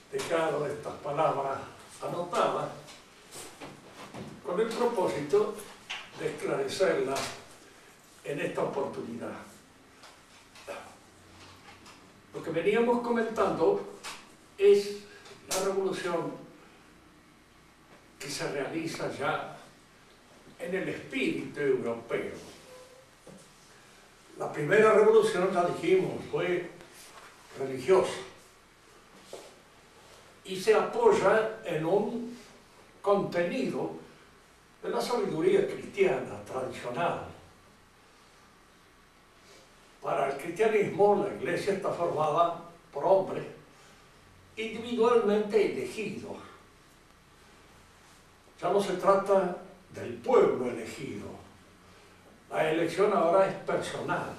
dejado estas palabras anotadas con el propósito de esclarecerlas en esta oportunidad. Lo que veníamos comentando es la revolución que se realiza ya en el espíritu europeo. La primera revolución, ya dijimos, fue religiosa y se apoya en un contenido de la sabiduría cristiana tradicional. Para el cristianismo, la Iglesia está formada por hombres individualmente elegidos. Ya no se trata del pueblo elegido. La elección ahora es personal.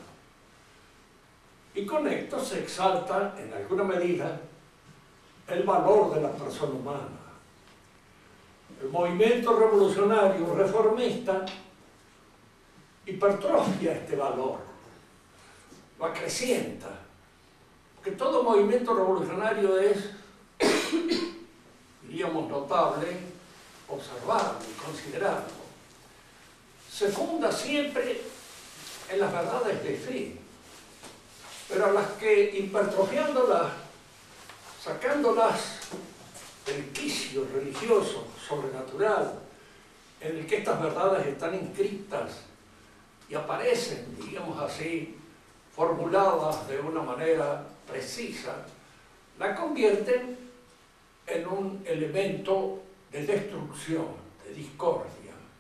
Y con esto se exalta, en alguna medida, el valor de la persona humana. El movimiento revolucionario reformista hipertrofia este valor, lo acrecienta, porque todo movimiento revolucionario es, diríamos, notable, observarlo y considerarlo. Se funda siempre en las verdades de fe, pero a las que hipertrofiándolas, sacándolas del quicio religioso, sobrenatural, en el que estas verdades están inscritas y aparecen, digamos así, formuladas de una manera precisa, la convierten en un elemento de destrucción, de discordia.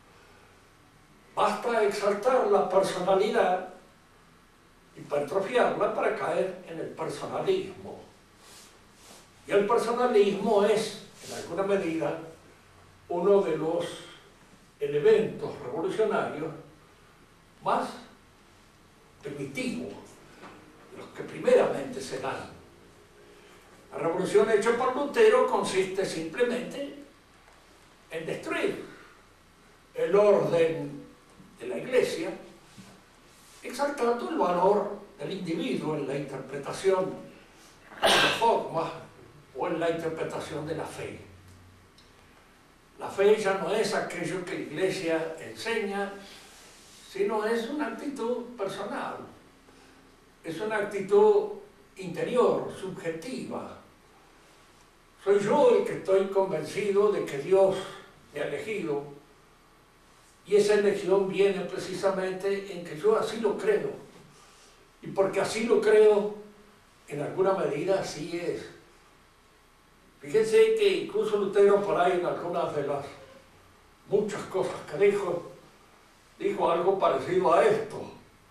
Basta exaltar la personalidad, hipertrofiarla para caer en el personalismo. Y el personalismo es, en alguna medida, uno de los elementos revolucionarios más primitivos, los que primeramente se dan. La revolución hecha por Lutero consiste simplemente en destruir el orden de la Iglesia, exaltando el valor del individuo en la interpretación de las formas o en la interpretación de la fe. La fe ya no es aquello que la Iglesia enseña, sino es una actitud personal, es una actitud interior, subjetiva. Soy yo el que estoy convencido de que Dios me ha elegido, y esa elección viene precisamente en que yo así lo creo, y porque así lo creo, en alguna medida así es. Fíjense que incluso Lutero, por ahí en algunas de las muchas cosas que dijo algo parecido a esto,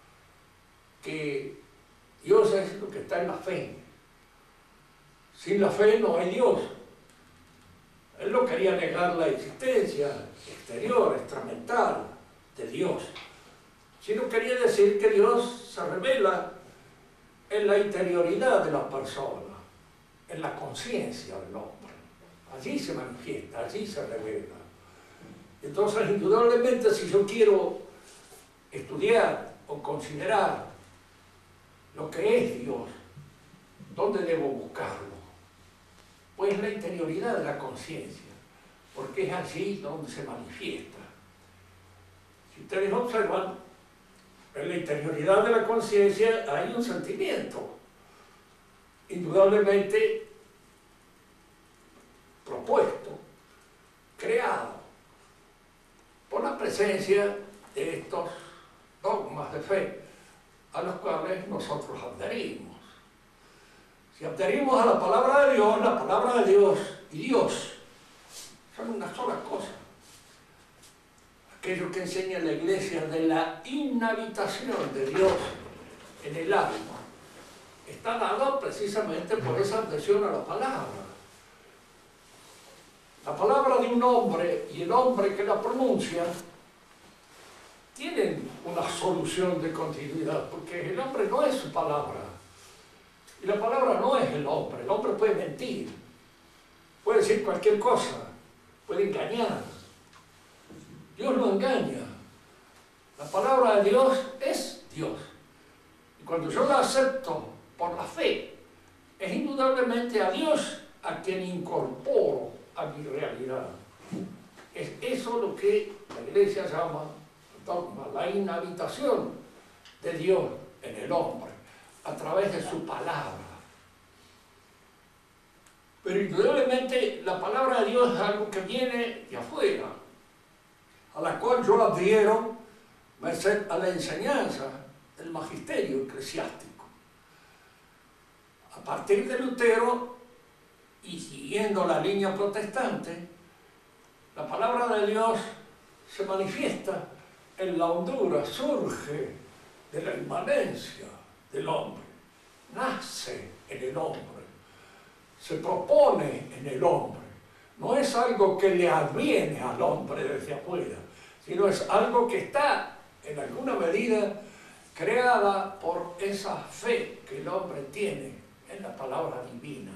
que Dios es lo que está en la fe. Sin la fe no hay Dios. Él no quería negar la existencia exterior, extramental de Dios, sino quería decir que Dios se revela en la interioridad de la persona, en la conciencia del hombre. Allí se manifiesta, allí se revela. Entonces, indudablemente, si yo quiero estudiar o considerar lo que es Dios, ¿dónde debo buscarlo? Pues en la interioridad de la conciencia, porque es allí donde se manifiesta. Si ustedes observan, en la interioridad de la conciencia hay un sentimiento, indudablemente propuesto, creado, por la presencia de estos dogmas de fe a los cuales nosotros adherimos. Si adherimos a la palabra de Dios y Dios son una sola cosa. Aquello que enseña la Iglesia de la inhabitación de Dios en el alma está dado precisamente por esa adhesión a la palabra. La palabra de un hombre y el hombre que la pronuncia tienen una solución de continuidad, porque el hombre no es su palabra. Y la palabra no es el hombre puede mentir, puede decir cualquier cosa, puede engañar. Dios no engaña. La palabra de Dios es Dios. Y cuando yo la acepto por la fe, es indudablemente a Dios a quien incorporo a mi realidad. Es eso lo que la Iglesia llama dogma, la inhabitación de Dios en el hombre, a través de su palabra. Pero indudablemente la palabra de Dios es algo que viene de afuera, a la cual yo adhiero merced a la enseñanza del magisterio eclesiástico. A partir de Lutero, y siguiendo la línea protestante, la palabra de Dios se manifiesta en la hondura, surge de la inmanencia del hombre, nace en el hombre, se propone en el hombre. No es algo que le adviene al hombre desde afuera, sino es algo que está en alguna medida creada por esa fe que el hombre tiene en la palabra divina.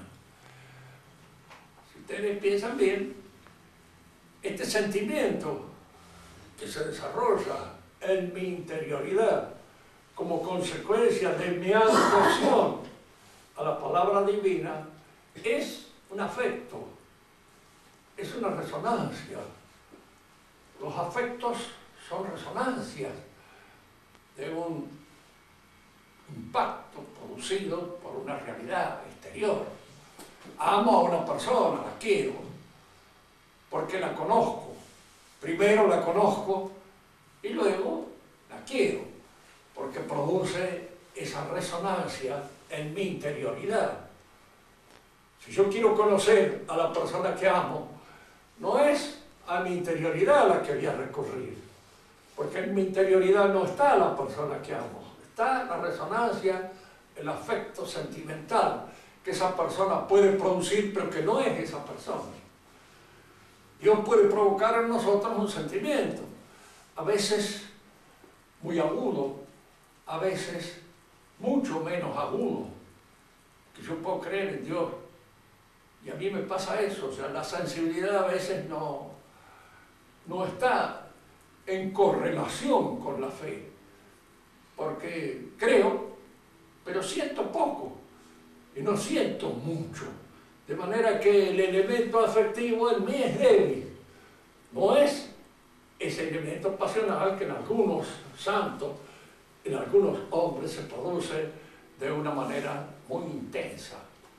Si ustedes piensan bien, este sentimiento que se desarrolla en mi interioridad como consecuencia de mi adhesión a la palabra divina es un afecto, es una resonancia. Los afectos son resonancias de un impacto producido por una realidad exterior. Amo a una persona, la quiero, porque la conozco. Primero la conozco y luego la quiero, porque produce esa resonancia en mi interioridad. Si yo quiero conocer a la persona que amo, no es a mi interioridad a la que voy a recurrir, porque en mi interioridad no está la persona que amo, está la resonancia, el afecto sentimental que esa persona puede producir, pero que no es esa persona. Dios puede provocar en nosotros un sentimiento, a veces muy agudo, a veces mucho menos agudo, que yo puedo creer en Dios. Y a mí me pasa eso, o sea, la sensibilidad a veces no está en correlación con la fe, porque creo, pero siento poco, y no siento mucho, de manera que el elemento afectivo en mí es débil, no es ese elemento pasional que en algunos santos, en algunos hombres se produce de una manera muy intensa.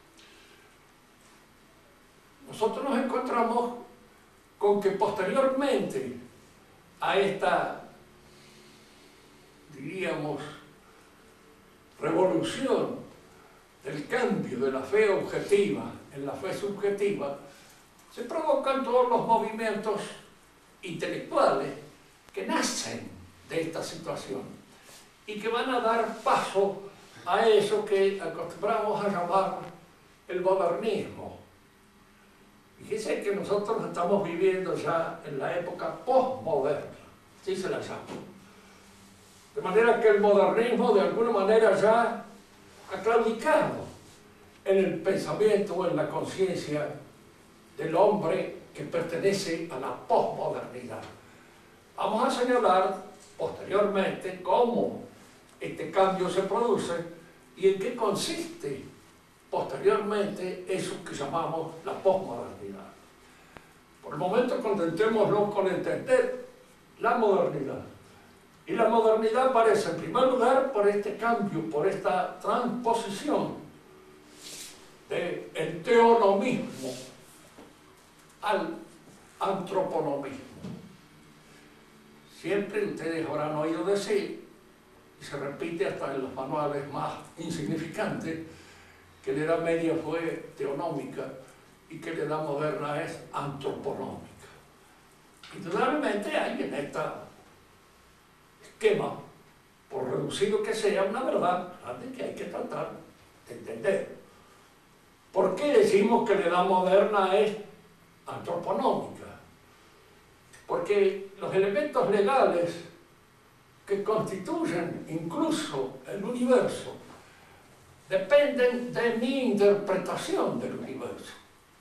Nosotros nos encontramos con que posteriormente a esta, diríamos, revolución del cambio de la fe objetiva en la fe subjetiva, se provocan todos los movimientos intelectuales que nacen de esta situación y que van a dar paso a eso que acostumbramos a llamar el modernismo. Fíjense que nosotros estamos viviendo ya en la época postmoderna, así se la llama. De manera que el modernismo de alguna manera ya ha claudicado en el pensamiento o en la conciencia del hombre que pertenece a la posmodernidad. Vamos a señalar posteriormente cómo este cambio se produce y en qué consiste posteriormente eso que llamamos la posmodernidad. Por el momento contentémonos con entender la modernidad. Y la modernidad aparece en primer lugar por este cambio, por esta transposición del teonomismo al antroponomismo. Siempre ustedes habrán oído decir, y se repite hasta en los manuales más insignificantes, que la Edad Media fue teonómica y que la Edad Moderna es antroponómica. Indudablemente hay en este esquema, por reducido que sea, una verdad grande que hay que tratar de entender. ¿Por qué decimos que la Edad Moderna es antroponómica? Porque los elementos legales que constituyen incluso el universo dependen de mi interpretación del universo.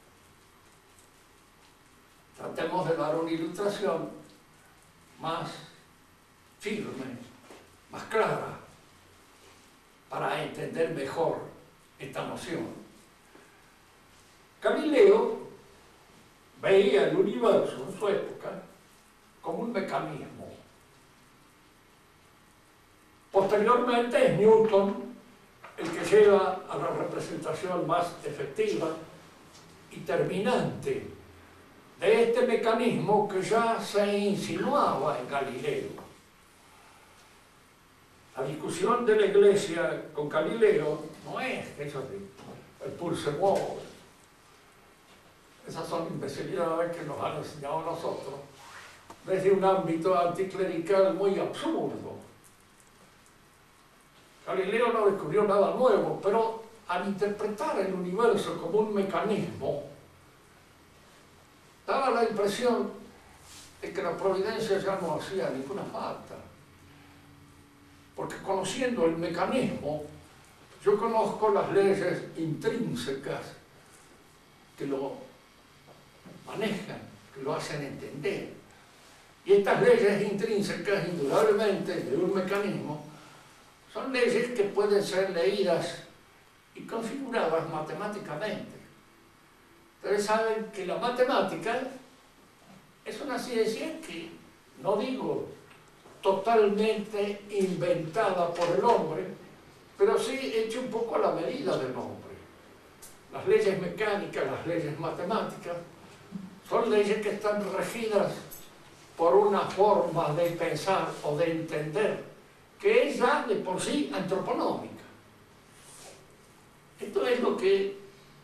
Tratemos de dar una ilustración más firme, más clara, para entender mejor esta noción. Galileo veía el universo en su época como un mecanismo. Posteriormente es Newton el que lleva a la representación más efectiva y terminante de este mecanismo que ya se insinuaba en Galileo. La discusión de la Iglesia con Galileo no es eso de el pulse mueve. Esas son imbecilidades que nos han enseñado a nosotros desde un ámbito anticlerical muy absurdo. Galileo no descubrió nada nuevo, pero al interpretar el universo como un mecanismo, daba la impresión de que la providencia ya no hacía ninguna falta. Porque conociendo el mecanismo, yo conozco las leyes intrínsecas que lo manejan, que lo hacen entender. Y estas leyes intrínsecas, indudablemente, de un mecanismo, son leyes que pueden ser leídas y configuradas matemáticamente. Ustedes saben que la matemática es una ciencia que, no digo totalmente inventada por el hombre, pero sí hecha un poco a la medida del hombre. Las leyes mecánicas, las leyes matemáticas, son leyes que están regidas por una forma de pensar o de entender que es ya de por sí antropológica. Esto es lo que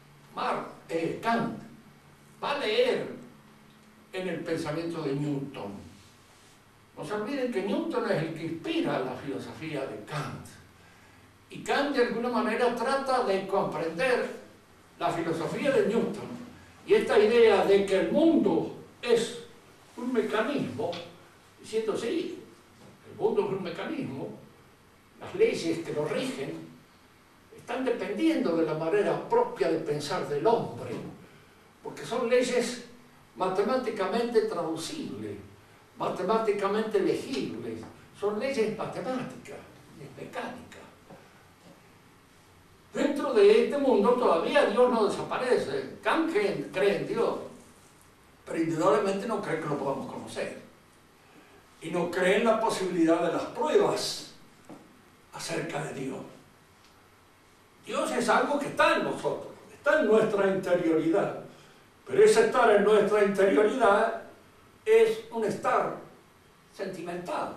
Kant va a leer en el pensamiento de Newton. No se olviden que Newton es el que inspira la filosofía de Kant. Y Kant de alguna manera trata de comprender la filosofía de Newton y esta idea de que el mundo es un mecanismo, diciendo sí, el mundo es un mecanismo, las leyes que lo rigen están dependiendo de la manera propia de pensar del hombre, porque son leyes matemáticamente traducibles, matemáticamente legibles, son leyes matemáticas, mecánicas. Dentro de este mundo todavía Dios no desaparece. Kant cree en Dios, pero indudablemente no cree que lo podamos conocer. Y no cree en la posibilidad de las pruebas acerca de Dios. Dios es algo que está en nosotros, está en nuestra interioridad. Pero ese estar en nuestra interioridad es un estar sentimental.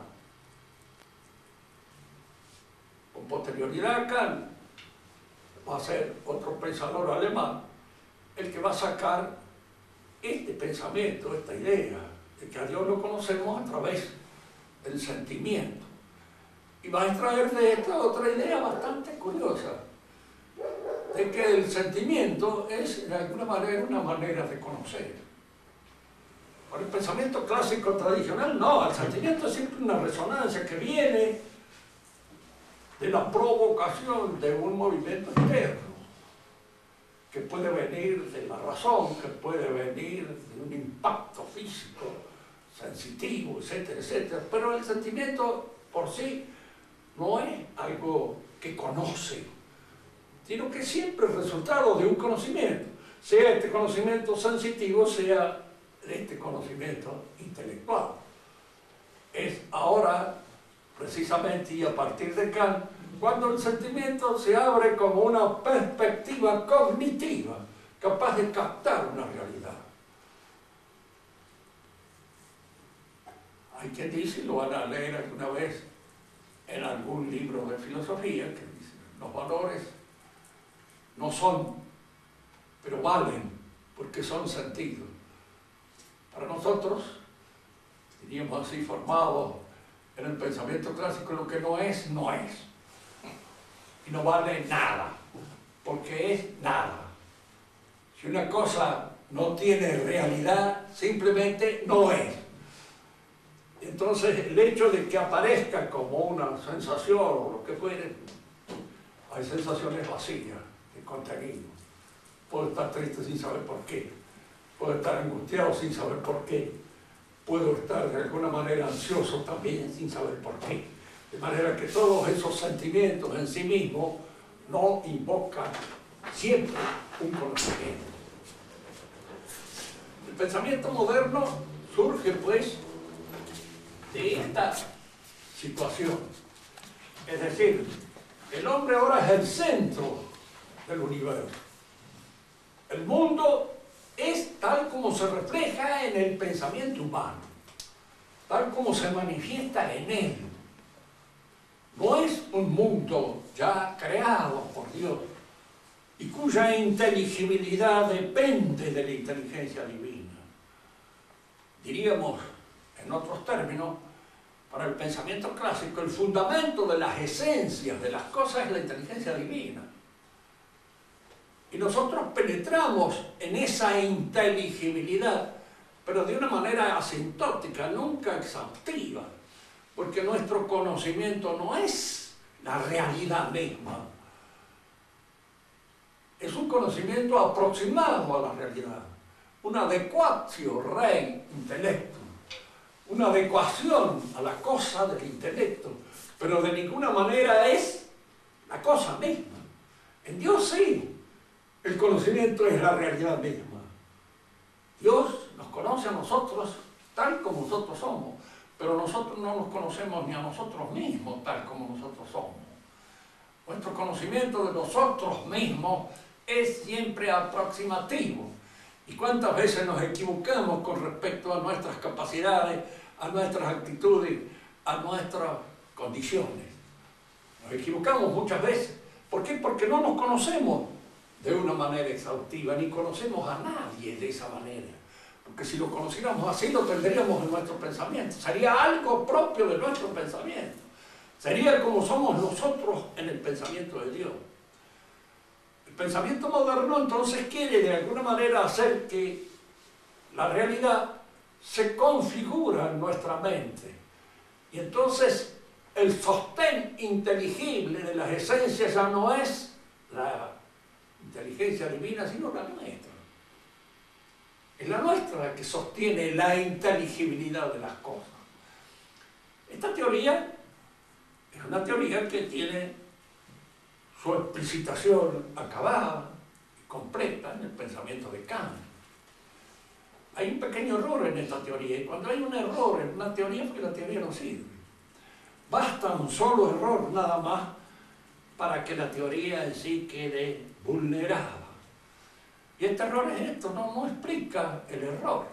Con posterioridad a Kant va a ser otro pensador alemán el que va a sacar este pensamiento, esta idea de que a Dios lo conocemos a través del sentimiento. Y va a extraer de esta otra idea bastante curiosa, de que el sentimiento es de alguna manera una manera de conocer. Por el pensamiento clásico tradicional, no, el sentimiento es siempre una resonancia que viene de la provocación de un movimiento interno, que puede venir de la razón, que puede venir de un impacto físico, sensitivo, etcétera, etcétera. Pero el sentimiento por sí no es algo que conoce, sino que siempre es resultado de un conocimiento, sea este conocimiento sensitivo, sea este conocimiento intelectual. Es ahora, precisamente, y a partir de Kant, cuando el sentimiento se abre como una perspectiva cognitiva, capaz de captar una realidad. Hay quien dice, y lo van a leer alguna vez en algún libro de filosofía, que dice, los valores no son, pero valen, porque son sentidos. Para nosotros, diríamos así, formados en el pensamiento clásico, lo que no es, no es. Y no vale nada, porque es nada. Si una cosa no tiene realidad, simplemente no es. Entonces, el hecho de que aparezca como una sensación o lo que fuere, hay sensaciones vacías de contenido. Puedo estar triste sin saber por qué. Puedo estar angustiado sin saber por qué. Puedo estar de alguna manera ansioso también sin saber por qué. De manera que todos esos sentimientos en sí mismos no invocan siempre un conocimiento. pensamiento moderno surge, pues, de esta situación. Es decir, el hombre ahora es el centro del universo. El mundo es tal como se refleja en el pensamiento humano, tal como se manifiesta en él. No es un mundo ya creado por Dios y cuya inteligibilidad depende de la inteligencia divina. Diríamos, en otros términos, para el pensamiento clásico, el fundamento de las esencias de las cosas es la inteligencia divina. Y nosotros penetramos en esa inteligibilidad, pero de una manera asintótica, nunca exhaustiva, porque nuestro conocimiento no es la realidad misma. Es un conocimiento aproximado a la realidad, una adecuatio rei intellectum, una adecuación a la cosa del intelecto, pero de ninguna manera es la cosa misma. En Dios sí, el conocimiento es la realidad misma. Dios nos conoce a nosotros tal como nosotros somos, pero nosotros no nos conocemos ni a nosotros mismos tal como nosotros somos. Nuestro conocimiento de nosotros mismos es siempre aproximativo. ¿Y cuántas veces nos equivocamos con respecto a nuestras capacidades, a nuestras actitudes, a nuestras condiciones? Nos equivocamos muchas veces. ¿Por qué? Porque no nos conocemos de una manera exhaustiva, ni conocemos a nadie de esa manera. Porque si lo conociéramos así, lo tendríamos en nuestro pensamiento. Sería algo propio de nuestro pensamiento. Sería como somos nosotros en el pensamiento de Dios. El pensamiento moderno entonces quiere de alguna manera hacer que la realidad se configura en nuestra mente. Y entonces el sostén inteligible de las esencias ya no es la inteligencia divina, sino la nuestra. Es la nuestra la que sostiene la inteligibilidad de las cosas. Esta teoría es una teoría que tiene su explicitación acabada y completa en el pensamiento de Kant. Hay un pequeño error en esta teoría, y cuando hay un error en una teoría, porque la teoría no sirve. Basta un solo error nada más para que la teoría en sí quede vulnerada. Y este error es esto, no explica el error.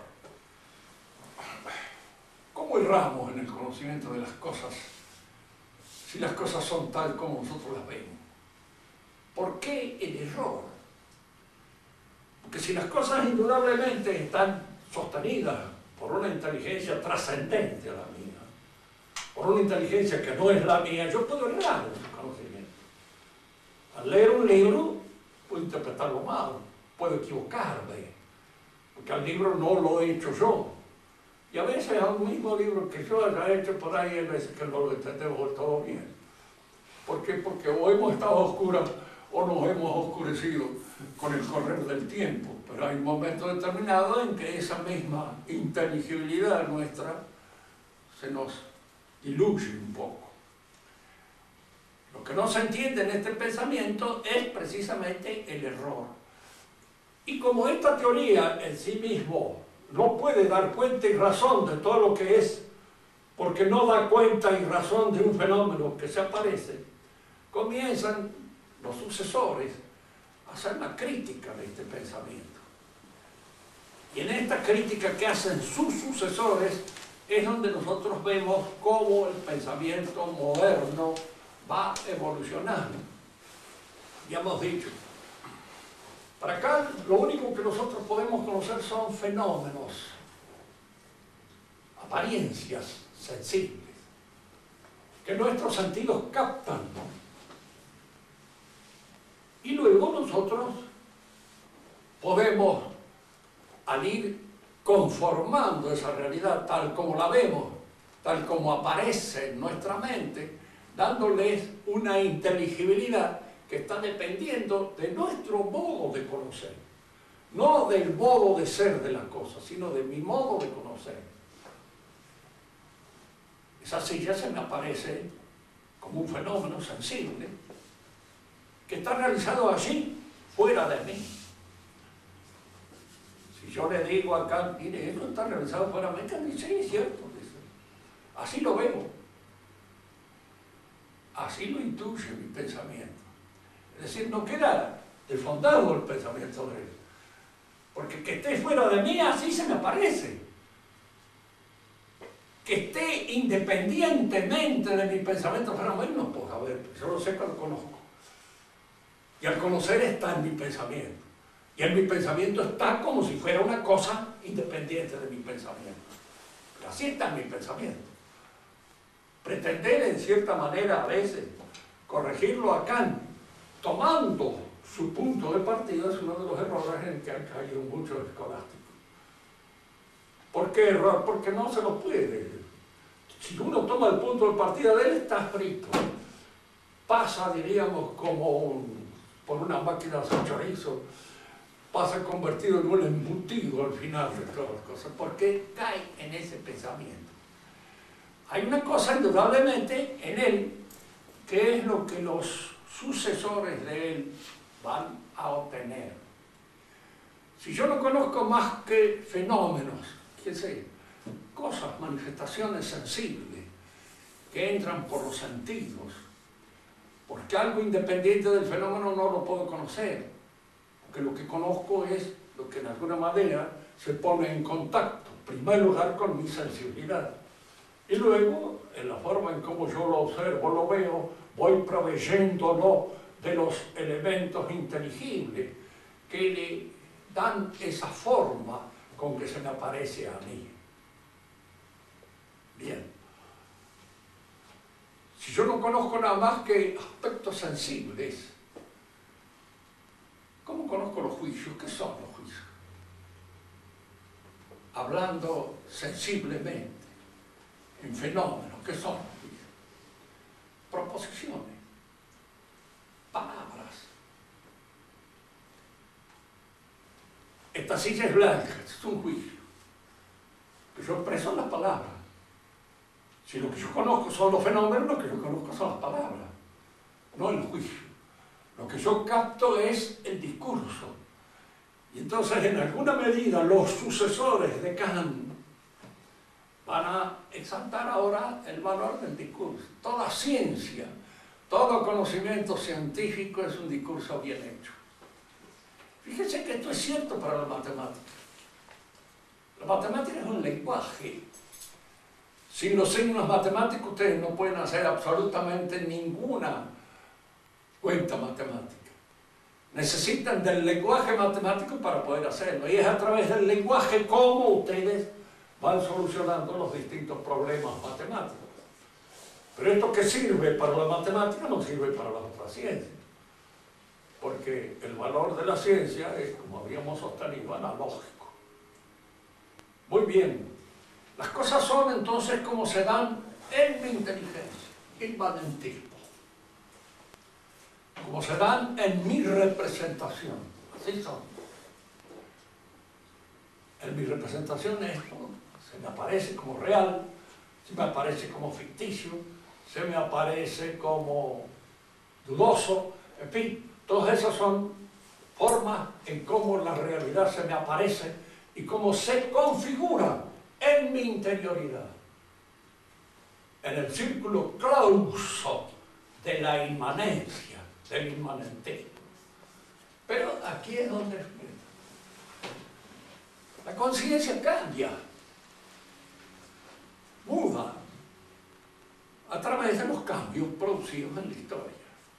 ¿Cómo erramos en el conocimiento de las cosas si las cosas son tal como nosotros las vemos? ¿Por qué el error? Porque si las cosas indudablemente están sostenidas por una inteligencia trascendente a la mía, por una inteligencia que no es la mía, yo puedo errar en el conocimiento. Al leer un libro, puedo interpretarlo mal, puedo equivocarme, porque al libro no lo he hecho yo. Y a veces al mismo libro que yo haya hecho por ahí, hay veces que no lo entendemos todo bien. ¿Por qué? Porque o hemos estado oscuras o nos hemos oscurecido con el correr del tiempo. Pero hay momentos determinados en que esa misma inteligibilidad nuestra se nos diluye un poco. Lo que no se entiende en este pensamiento es precisamente el error. Y como esta teoría en sí mismo no puede dar cuenta y razón de todo lo que es, porque no da cuenta y razón de un fenómeno que se aparece, comienzan los sucesores a hacer una crítica de este pensamiento. Y en esta crítica que hacen sus sucesores es donde nosotros vemos cómo el pensamiento moderno va evolucionando. Ya hemos dicho, para acá lo único que nosotros podemos conocer son fenómenos, apariencias sensibles, que nuestros sentidos captan. Y luego nosotros podemos, al ir conformando esa realidad tal como la vemos, tal como aparece en nuestra mente, dándoles una inteligibilidad que está dependiendo de nuestro modo de conocer. No del modo de ser de las cosas, sino de mi modo de conocer. Esa silla se me aparece como un fenómeno sensible que está realizado allí, fuera de mí. Si Si yo le digo acá, mire, esto está realizado fuera de mente, dice, sí, es cierto, dice. Así lo veo. Así lo intuye mi pensamiento. Es decir, no queda desfondado el pensamiento de él. Porque que esté fuera de mí, así se me aparece. Que esté independientemente de mi pensamiento fuera de él, no puedo saber, yo lo sé que lo conozco. Y al conocer está en mi pensamiento. Y en mi pensamiento está como si fuera una cosa independiente de mi pensamiento. Pero así está en mi pensamiento. Pretender en cierta manera a veces corregirlo a Kant, tomando su punto de partida, es uno de los errores en que han caído muchos escolásticos. ¿Por qué error? Porque no se lo puede. Si uno toma el punto de partida de él, está frito. Pasa, diríamos, como por una máquina de hacer chorizo, pasa convertido en un embutido al final de todas las cosas, porque cae en ese pensamiento. Hay una cosa indudablemente en él, que es lo que los sucesores de él van a obtener. Si yo no conozco más que fenómenos, qué sé, cosas, manifestaciones sensibles, que entran por los sentidos, porque algo independiente del fenómeno no lo puedo conocer, porque lo que conozco es lo que en alguna manera se pone en contacto, en primer lugar con mi sensibilidad, y luego en la forma en cómo yo lo observo, lo veo, voy proveyéndolo de los elementos inteligibles que le dan esa forma con que se me aparece a mí. Bien. Si yo no conozco nada más que aspectos sensibles, ¿cómo conozco los juicios? ¿Qué son los juicios? Hablando sensiblemente, en fenómenos, ¿qué son los juicios? Proposiciones, palabras. Esta silla es blanca, es un juicio, que yo expreso en las palabras. Si lo que yo conozco son los fenómenos, lo que yo conozco son las palabras, no el juicio. Lo que yo capto es el discurso. Y entonces, en alguna medida, los sucesores de Kant van a exaltar ahora el valor del discurso. Toda ciencia, todo conocimiento científico es un discurso bien hecho. Fíjense que esto es cierto para la matemática. La matemática es un lenguaje. Sin los signos matemáticos ustedes no pueden hacer absolutamente ninguna cuenta matemática. Necesitan del lenguaje matemático para poder hacerlo. Y es a través del lenguaje cómo ustedes van solucionando los distintos problemas matemáticos. Pero esto que sirve para la matemática no sirve para las otras ciencias. Porque el valor de la ciencia es, como habíamos sostenido, analógico. Muy bien. Las cosas son entonces como se dan en mi inteligencia, inmanentismo. Como se dan en mi representación. Así son. En mi representación esto se me aparece como real, se me aparece como ficticio, se me aparece como dudoso, en fin, todas esas son formas en cómo la realidad se me aparece y cómo se configura en mi interioridad, en el círculo clauso de la inmanencia, del inmanentismo. Pero aquí es donde la conciencia cambia, muda, a través de los cambios producidos en la historia.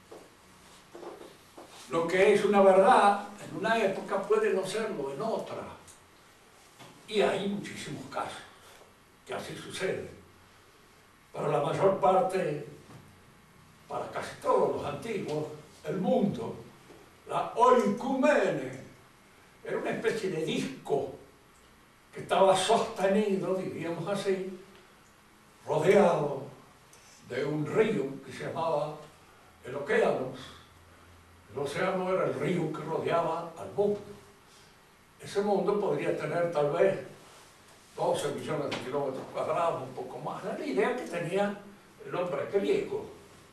Lo que es una verdad en una época puede no serlo en otra. Y hay muchísimos casos que así sucede. Para la mayor parte, para casi todos los antiguos, el mundo, la oikumene, era una especie de disco que estaba sostenido, diríamos así, rodeado de un río que se llamaba el océano. El océano era el río que rodeaba al mundo. Ese mundo podría tener tal vez 12 millones de kilómetros cuadrados, un poco más. Era la idea que tenía el hombre griego.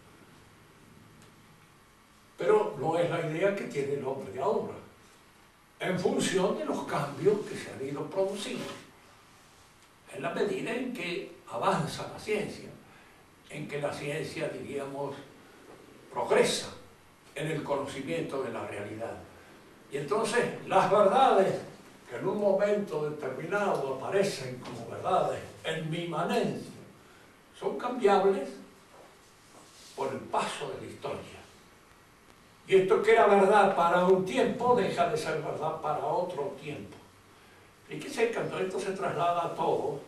Pero no es la idea que tiene el hombre de ahora. en función de los cambios que se han ido produciendo, en la medida en que avanza la ciencia, en que la ciencia, diríamos, progresa en el conocimiento de la realidad. Y entonces las verdades que en un momento determinado aparecen como verdades en mi inmanencia son cambiables por el paso de la historia. Y esto que era verdad para un tiempo deja de ser verdad para otro tiempo. Fíjese que cuando esto se traslada a todo,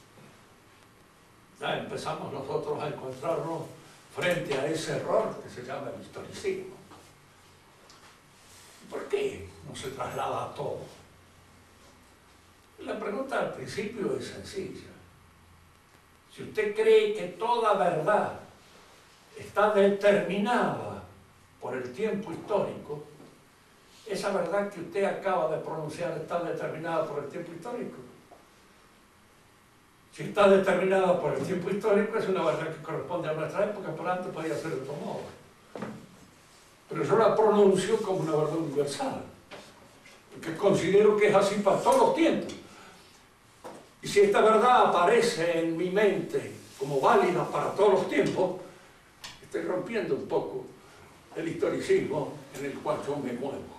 ya empezamos nosotros a encontrarnos frente a ese error que se llama el historicismo. ¿Por qué no se traslada a todo? La pregunta al principio es sencilla. Si usted cree que toda verdad está determinada por el tiempo histórico, esa verdad que usted acaba de pronunciar está determinada por el tiempo histórico. Si está determinada por el tiempo histórico, es una verdad que corresponde a nuestra época, por antes podía ser de otro modo. Pero yo la pronuncio como una verdad universal, porque considero que es así para todos los tiempos. Y si esta verdad aparece en mi mente como válida para todos los tiempos, estoy rompiendo un poco el historicismo en el cual yo me muevo.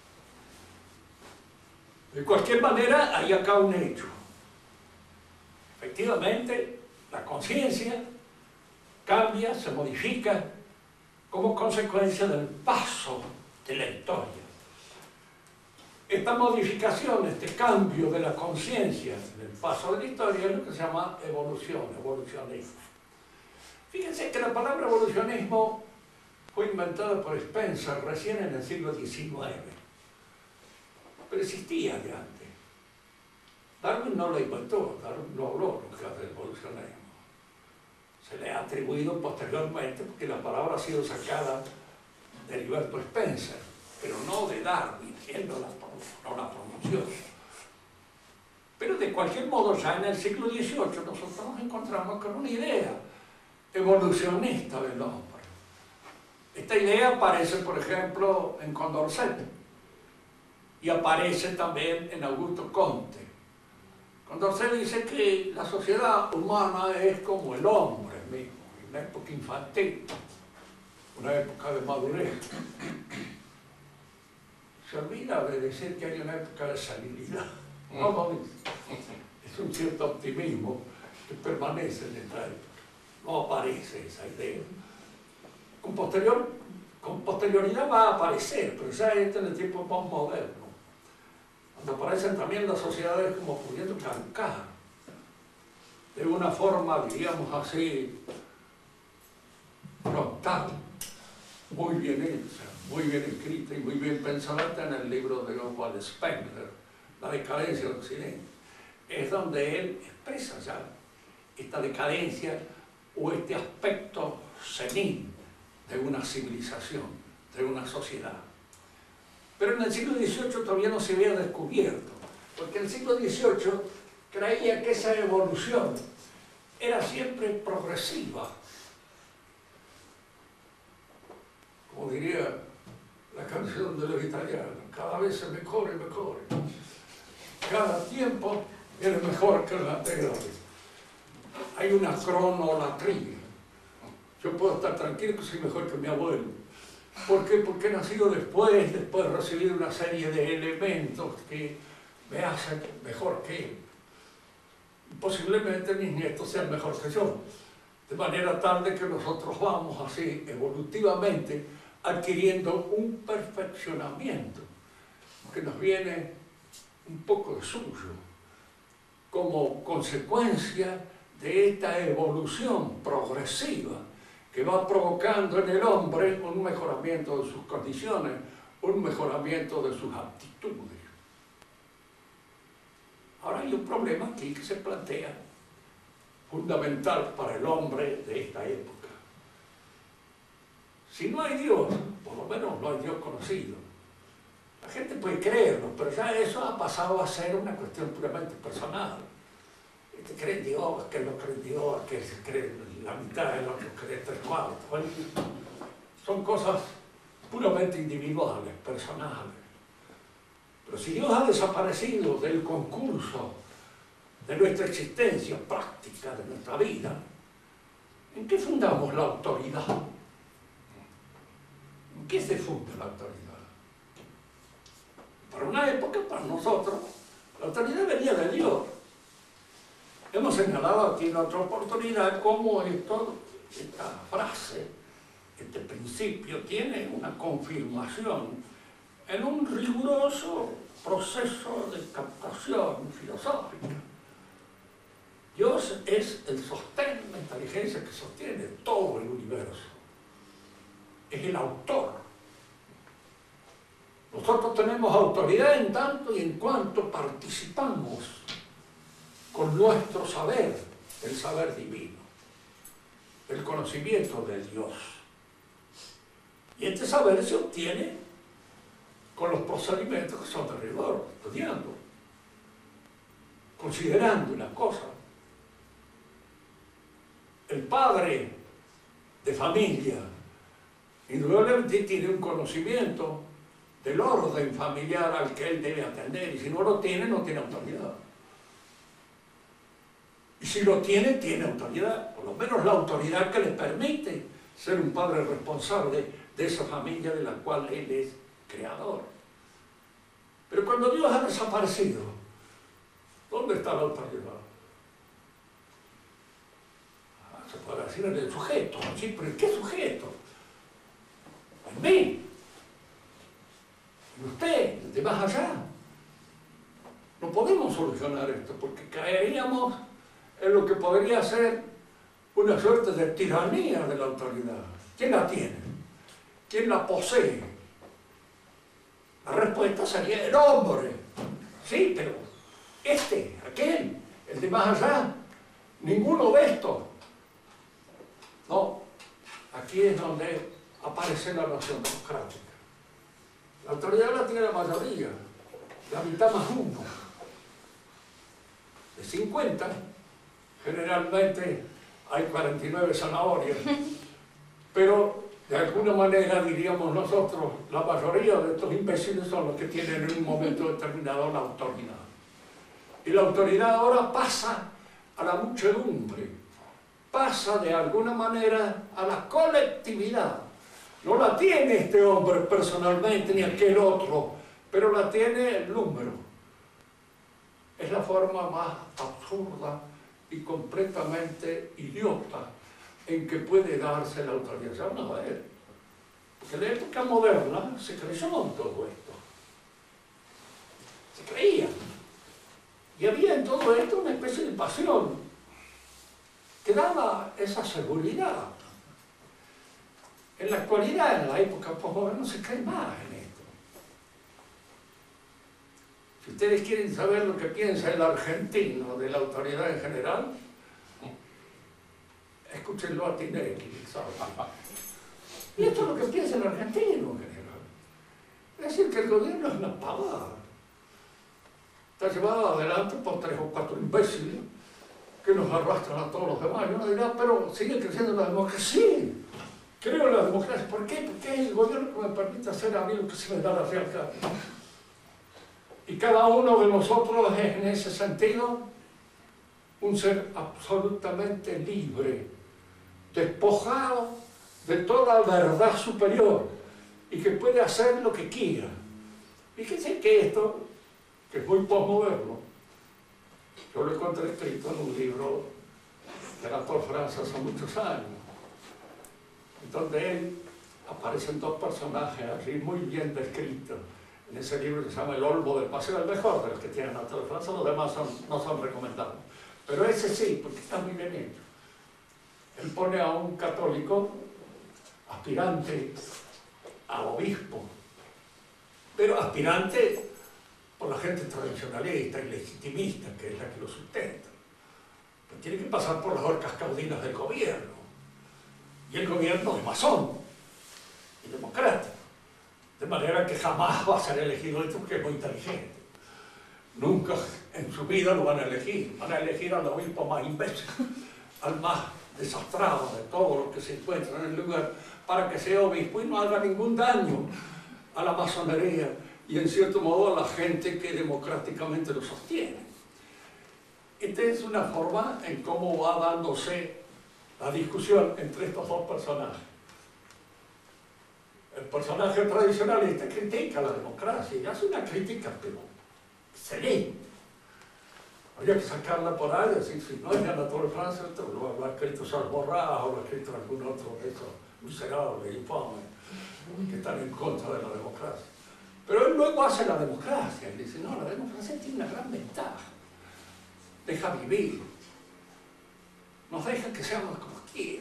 De cualquier manera, hay acá un hecho. Efectivamente, la conciencia cambia, se modifica como consecuencia del paso de la historia. Esta modificación, este cambio de la conciencia en el paso de la historia es lo que se llama evolución, evolucionismo. Fíjense que la palabra evolucionismo fue inventada por Spencer recién en el siglo XIX, pero existía de antes. Darwin no lo inventó, Darwin no habló nunca del evolucionismo. Se le ha atribuido posteriormente porque la palabra ha sido sacada de Heriberto Spencer, pero no de Darwin, él no la pronunció. Pero de cualquier modo, ya en el siglo XVIII nosotros nos encontramos con una idea evolucionista del hombre. Esta idea aparece, por ejemplo, en Condorcet y aparece también en Augusto Comte. Condorcet dice que la sociedad humana es como el hombre mismo, una época infantil, una época de madurez. Se olvida de decir que hay una época de senilidad. No, es un cierto optimismo que permanece en esta época. No aparece esa idea. Con posterioridad va a aparecer, pero ya está en el tiempo postmoderno, cuando aparecen también las sociedades como pudiendo caducar de una forma, diríamos así, frontal, muy bien hecha, muy bien escrita y muy bien pensada en el libro de Oswald Spengler, La decadencia de Occidente. Es donde él expresa ya esta decadencia o este aspecto senil de una civilización, de una sociedad. Pero en el siglo XVIII todavía no se había descubierto, porque el siglo XVIII creía que esa evolución era siempre progresiva. Como diría la canción de los italianos, cada vez se mejora y mejora. Cada tiempo es mejor que el anterior. Hay una cronolatría. Yo puedo estar tranquilo que soy mejor que mi abuelo. ¿Por qué? Porque he nacido después de recibir una serie de elementos que me hacen mejor que él. Posiblemente mis nietos sean mejor que yo. De manera tal de que nosotros vamos así, evolutivamente, adquiriendo un perfeccionamiento que nos viene un poco de suyo, como consecuencia de esta evolución progresiva que va provocando en el hombre un mejoramiento de sus condiciones, un mejoramiento de sus aptitudes. Ahora hay un problema aquí que se plantea, fundamental para el hombre de esta época. Si no hay Dios, por lo menos no hay Dios conocido. La gente puede creerlo, pero ya eso ha pasado a ser una cuestión puramente personal. Este cree en Dios, aquel no cree en Dios, aquel se cree en la mitad, el otro cree en tres cuartos. Son cosas puramente individuales, personales. Pero si Dios ha desaparecido del concurso de nuestra existencia práctica, de nuestra vida, ¿en qué fundamos la autoridad? ¿En qué se funda la autoridad? Para una época, para nosotros, la autoridad venía de Dios. Hemos señalado aquí en otra oportunidad cómo esta frase, este principio, tiene una confirmación en un riguroso proceso de captación filosófica. Dios es el sostén, la inteligencia que sostiene todo el universo. Es el autor. Nosotros tenemos autoridad en tanto y en cuanto participamos con nuestro saber, el saber divino, el conocimiento de Dios. Y este saber se obtiene con los procedimientos que son de rigor, estudiando, considerando una cosa. El padre de familia indudablemente tiene un conocimiento del orden familiar al que él debe atender, y si no lo tiene, no tiene autoridad. Y si lo tiene, tiene autoridad, por lo menos la autoridad que le permite ser un padre responsable de esa familia de la cual él es creador. Pero cuando Dios ha desaparecido, ¿dónde está la autoridad? Se puede decir en el sujeto, ¿sí? Pero ¿en qué sujeto? En mí, en usted, de más allá. No podemos solucionar esto porque caeríamos en lo que podría ser una suerte de tiranía de la autoridad. ¿Quién la tiene? ¿Quién la posee? La respuesta sería el hombre. Sí, pero aquel, el de más allá, ninguno de estos. No, aquí es donde aparece la noción democrática. La autoridad la tiene la mayoría, la mitad más uno. De 50, generalmente hay 49 zanahorias, pero de alguna manera, diríamos nosotros, la mayoría de estos imbéciles son los que tienen en un momento determinado la autoridad. Y la autoridad ahora pasa a la muchedumbre, pasa de alguna manera a la colectividad. No la tiene este hombre personalmente ni aquel otro, pero la tiene el número. Es la forma más absurda y completamente idiota en que puede darse la autoridad. Ya van a ver, porque en la época moderna se creyó en todo esto. Se creía. Y había en todo esto una especie de pasión que daba esa seguridad. En la actualidad, en la época posmoderna, no se cree más en esto. Si ustedes quieren saber lo que piensa el argentino de la autoridad en general, escúchenlo a Tinelli, ¿sabes? Y esto es lo que piensa el argentino en general. Es decir, que el gobierno es una pavada. Está llevado adelante por 3 o 4 imbéciles que nos arrastran a todos los demás. Y uno dirá, pero sigue creciendo la democracia. Sí, creo en la democracia. ¿Por qué? Porque es el gobierno que me permite hacer a mí lo que se me da la real gana. Y cada uno de nosotros es en ese sentido un ser absolutamente libre, despojado de toda verdad superior y que puede hacer lo que quiera. Fíjense que esto, que es muy posmoderno, yo lo encontré escrito en un libro de Anatole France hace muchos años, en donde él aparecen 2 personajes allí muy bien descritos. En ese libro que se llama El Olmo del Paseo, el mejor de los que tienen Anatole France, los demás no son recomendados. Pero ese sí, porque está muy bien hecho. Él pone a un católico aspirante a obispo, pero aspirante por la gente tradicionalista y legitimista, que es la que lo sustenta. Pero tiene que pasar por las horcas caudinas del gobierno. Y el gobierno es masón y democrático. De manera que jamás va a ser elegido esto, porque es muy inteligente. Nunca en su vida lo van a elegir. Van a elegir al obispo más imbécil, al más desastrado de todos los que se encuentran en el lugar, para que sea obispo y no haga ningún daño a la masonería y en cierto modo a la gente que democráticamente lo sostiene. Esta es una forma en cómo va dándose la discusión entre estos dos personajes. El personaje tradicionalista critica la democracia y hace una crítica, pero excelente. Habría que sacarla por ahí, decir, si no es de Anatole France, lo ha escrito Charles Maurras o lo ha escrito algún otro de esos miserables, infames, que están en contra de la democracia. Pero él luego hace la democracia, y dice, no, la democracia tiene una gran ventaja. Deja vivir, nos deja que seamos como quieran,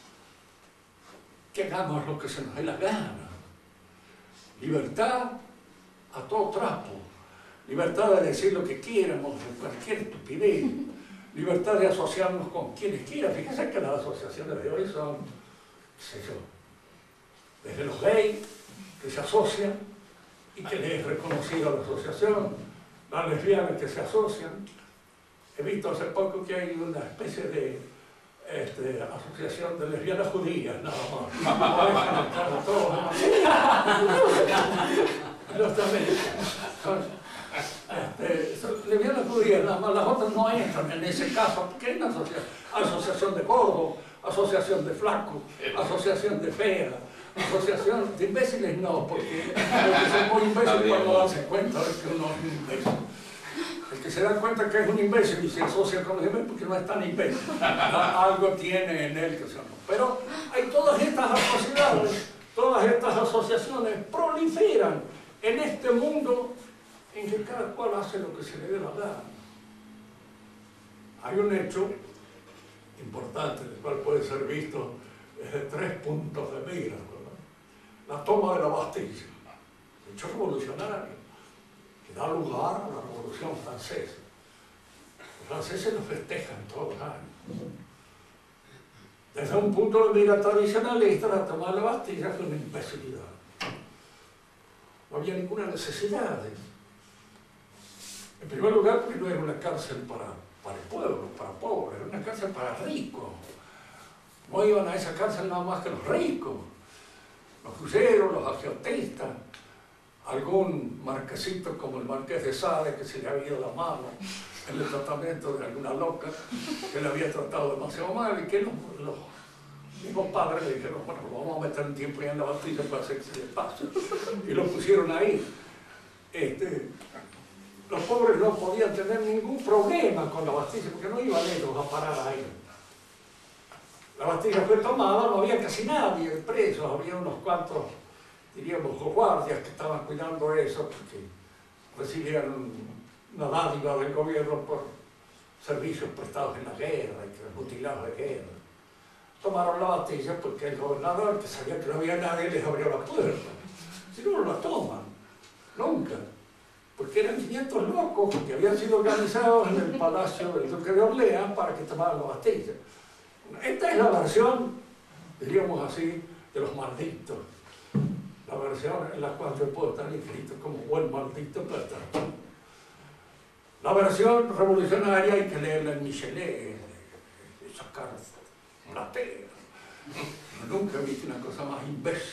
que hagamos lo que se nos dé la gana. Libertad a todo trapo, libertad de decir lo que quieramos, de cualquier estupidez, libertad de asociarnos con quienes quieran. Fíjense que las asociaciones de hoy son, qué sé yo, desde los gays que se asocian y que les es reconocida la asociación, las lesbianas que se asocian. He visto hace poco que hay una especie de asociación de lesbianas judías, nada más. No dejan entrar a todos. Son lesbianas judías, nada más. Las otras no entran en ese caso, porque hay una asociación de gordos, asociación de flacos, asociación de feas, asociación de imbéciles no, porque son muy imbéciles cuando darse cuenta de que uno es un imbécil. El que se da cuenta que es un imbécil y se asocia con los demás porque no es tan imbécil. Algo tiene en él que se llama. Pero hay todas estas atrocidades, todas estas asociaciones proliferan en este mundo en que cada cual hace lo que se le dé la gana. Hay un hecho importante, el cual puede ser visto desde 3 puntos de mira, ¿verdad? La toma de la Bastilla, hecho revolucionario, que da lugar a la Revolución Francesa. Los franceses lo festejan todos los años. Desde un punto de vista tradicionalista, la toma de la Bastilla fue una imbecilidad. No había ninguna necesidad de eso. En primer lugar, porque no era una cárcel para el pueblo, para pobres, era una cárcel para ricos. No iban a esa cárcel nada más que los ricos, los cruceros, los agiotistas, algún marquesito como el marqués de Sade, que se le había ido la mano en el tratamiento de alguna loca que le había tratado demasiado mal, y que los mismos padres le dijeron, bueno, lo vamos a meter un tiempo ya en la Bastilla para hacer que se le pase, y lo pusieron ahí. Los pobres no podían tener ningún problema con la Bastilla, porque no iban ellos a parar ahí. La Bastilla fue tomada, no había casi nadie de presos, había unos cuantos, diríamos, guardias que estaban cuidando eso, porque recibían una dádiva del gobierno por servicios prestados en la guerra y que los mutilados de guerra. Tomaron la Bastilla porque el gobernador, que sabía que no había nadie, les abrió la puerta. Si no, no la toman, nunca. Porque eran 500 locos que habían sido organizados en el palacio del duque de Orleans para que tomaran la Bastilla. Esta es la versión, diríamos así, de los malditos. La versión en la cual yo puedo estar inscrito como buen maldito para estar. La versión revolucionaria hay que leerla en Michelet, sacar platea. Nunca he visto una cosa más imbécil.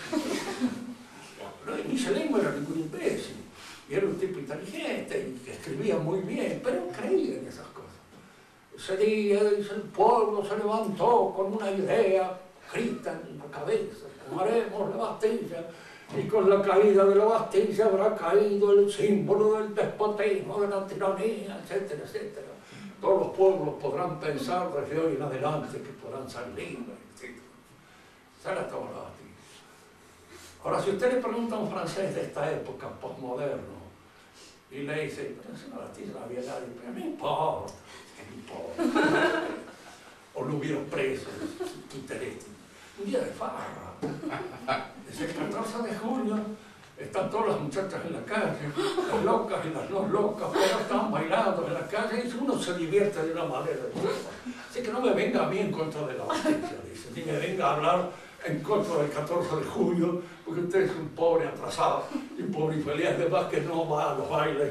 Pero Michelet no era ningún imbécil. Y era un tipo inteligente y que escribía muy bien, pero creía en esas cosas. Ese día, dice, el pueblo se levantó con una idea escrita en la cabeza: tomaremos la Bastilla, y con la caída de la Bastilla habrá caído el símbolo del despotismo, de la tiranía, etcétera, etcétera. Todos los pueblos podrán pensar desde hoy en adelante que podrán ser libres, etcétera. Se la toma la Bastilla. Ahora, si usted le pregunta a un francés de esta época, postmoderno, y le dice, pero si la Bastilla no había nadie, pero no importa, no importa. O lo hubieron preso, un día de farra. Desde el 14 de junio están todas las muchachas en la calle, las locas y las no locas, pero están bailando en la calle y uno se divierte de una manera. Así que no me venga a mí en contra de la Bastilla, dice, ni me venga a hablar en contra del 14 de junio, porque usted es un pobre atrasado y un pobre infeliz, además que no va a los bailes.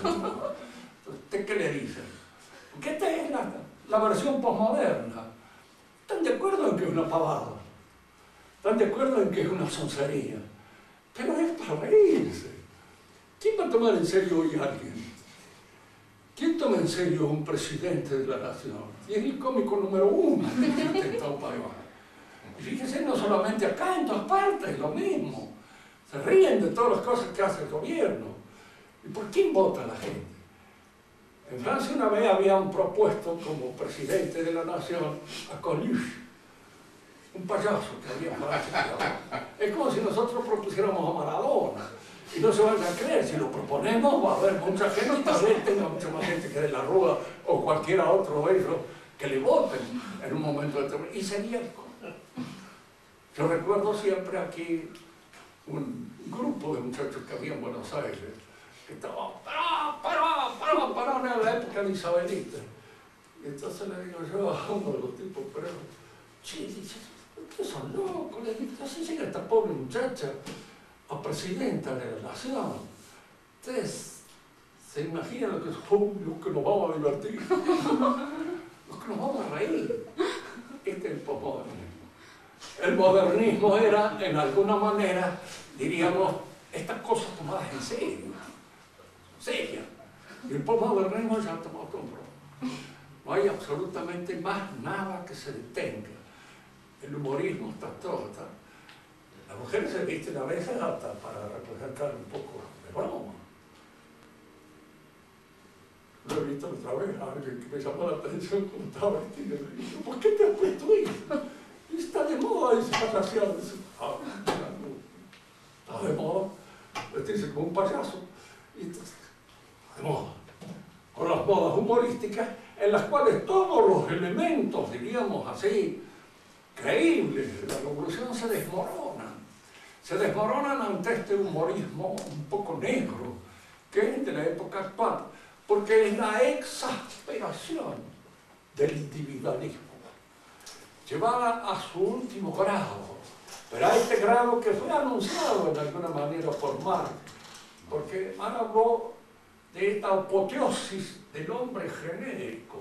¿Usted qué le dice? Porque esta es la versión posmoderna. ¿Están de acuerdo en que es una pavada? ¿Están de acuerdo en que es una soncería? Pero es para reírse. ¿Quién va a tomar en serio hoy a alguien? ¿Quién toma en serio a un presidente de la nación? Y es el cómico número 1 de todo país. Y fíjese, no solamente acá, en todas partes, lo mismo. Se ríen de todas las cosas que hace el gobierno. ¿Y por quién vota la gente? En Francia una vez habían propuesto como presidente de la nación a Coluche, un payaso que había en Francia. Es como si nosotros propusiéramos a Maradona. Y no se van a creer, si lo proponemos va a haber mucha gente y tal vez tenga mucha más gente que de la Rúa o cualquiera otro de ellos que le voten en un momento determinado. Y sería el colmo. Yo recuerdo siempre aquí un grupo de muchachos que había en Buenos Aires que estaban pará en la época de Isabelita. Y entonces le digo yo a uno de los tipos, pero, che, ustedes son locos, le digo, así llega esta pobre muchacha a presidenta de la nación. Ustedes se imaginan lo que son los que nos vamos a divertir, los que nos vamos a reír. Este es el posmodernismo. El modernismo era, en alguna manera, diríamos, estas cosas tomadas en serio, serias. Y el posmodernismo ya tomó control. No hay absolutamente más nada que se detenga. El humorismo está todo. Las mujeres se visten a veces hasta para representar un poco de broma. Lo he visto otra vez a alguien que me llamó la atención como estaba vestido. Le digo, ¿por qué te has puesto eso? Y está de moda ese payaseado. Está de moda vestirse como un payaso. Y entonces, de moda. Con las modas humorísticas en las cuales todos los elementos, diríamos así, creíbles de la revolución se desmoronan. Se desmoronan ante este humorismo un poco negro, que es de la época actual, porque es la exasperación del individualismo, llevada a su último grado, pero a este grado que fue anunciado en alguna manera por Marx, porque Marx habló de esta apoteosis del hombre genérico.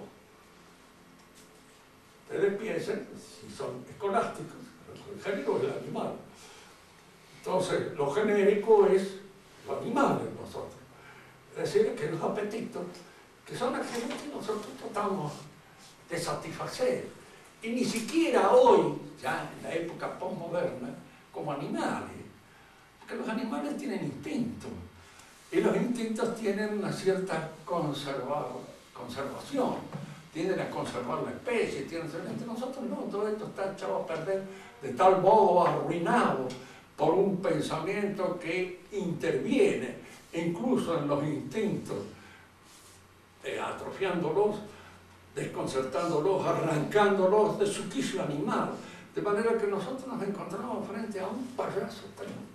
Ustedes piensen, si son escolásticos, el género es el animal. Entonces, lo genérico es lo animal en nosotros. Es decir, que los apetitos, que son aquellos que nosotros tratamos de satisfacer. Y ni siquiera hoy, ya en la época postmoderna, como animales. Porque los animales tienen instintos. Y los instintos tienen una cierta conservación. Tienden a conservar la especie, entre nosotros no, todo esto está echado a perder de tal modo arruinado por un pensamiento que interviene incluso en los instintos, atrofiándolos, desconcertándolos, arrancándolos de su quicio animal, de manera que nosotros nos encontramos frente a un payaso triste.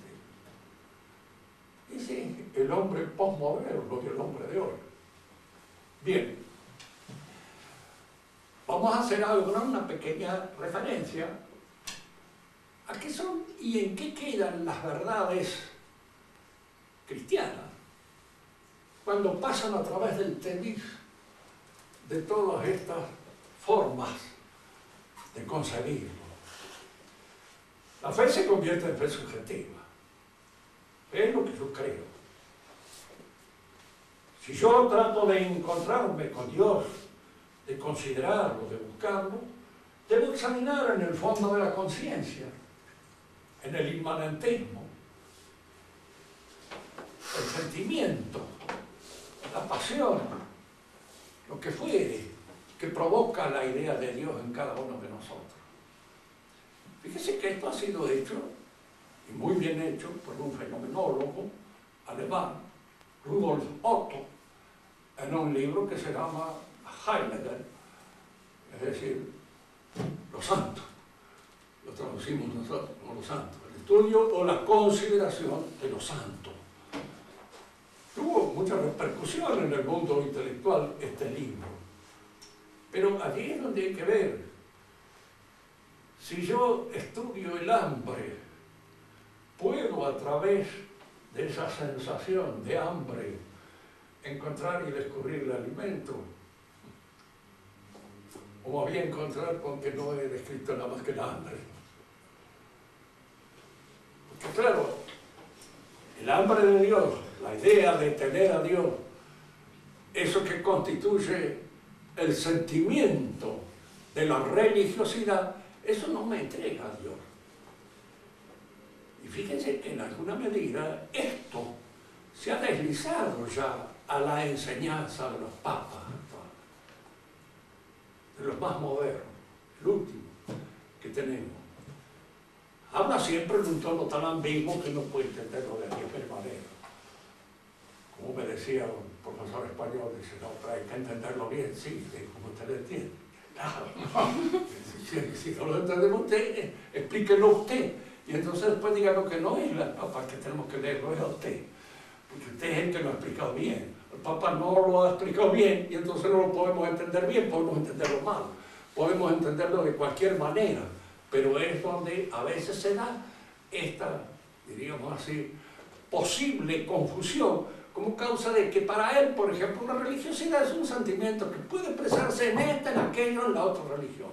Y sí, el hombre postmoderno y el hombre de hoy. Bien. Vamos a hacer ahora una pequeña referencia a qué son y en qué quedan las verdades cristianas cuando pasan a través del temiz de todas estas formas de concebirlo. La fe se convierte en fe subjetiva. Fe es lo que yo creo. Si yo trato de encontrarme con Dios, de considerarlo, de buscarlo, debo examinar en el fondo de la conciencia, en el inmanentismo, el sentimiento, la pasión, lo que fuere, que provoca la idea de Dios en cada uno de nosotros. Fíjese que esto ha sido hecho, y muy bien hecho, por un fenomenólogo alemán, Rudolf Otto, en un libro que se llama Heiligen, es decir, los santos, lo traducimos nosotros como los santos, el estudio o la consideración de los santos. Tuvo mucha repercusión en el mundo intelectual este libro, pero allí es donde hay que ver. Si yo estudio el hambre, puedo a través de esa sensación de hambre encontrar y descubrir el alimento, o me voy a encontrar con que no he descrito nada más que el hambre. Porque claro, el hambre de Dios, la la idea de tener a Dios, eso que constituye el sentimiento de la religiosidad, eso no me entrega a Dios. Y fíjense que en alguna medida esto se ha deslizado ya a la enseñanza de los papas, de los más modernos, el último que tenemos. Habla siempre en un tono tan ambiguo que no puede entenderlo de cualquier manera. Como me decía un profesor español, dice, no, pero hay que entenderlo bien, sí, como usted lo entiende. Claro. Si no lo entiende usted, explíquelo usted. Y entonces después díganos que no es la Papa que tenemos que leerlo, es a usted. Porque usted es el que lo ha explicado bien. El Papa no lo ha explicado bien y entonces no lo podemos entender bien, podemos entenderlo mal. Podemos entenderlo de cualquier manera, pero es donde a veces se da esta, diríamos así, posible confusión como causa de que para él, por ejemplo, una religiosidad es un sentimiento que puede expresarse en esta, en aquello, en la otra religión.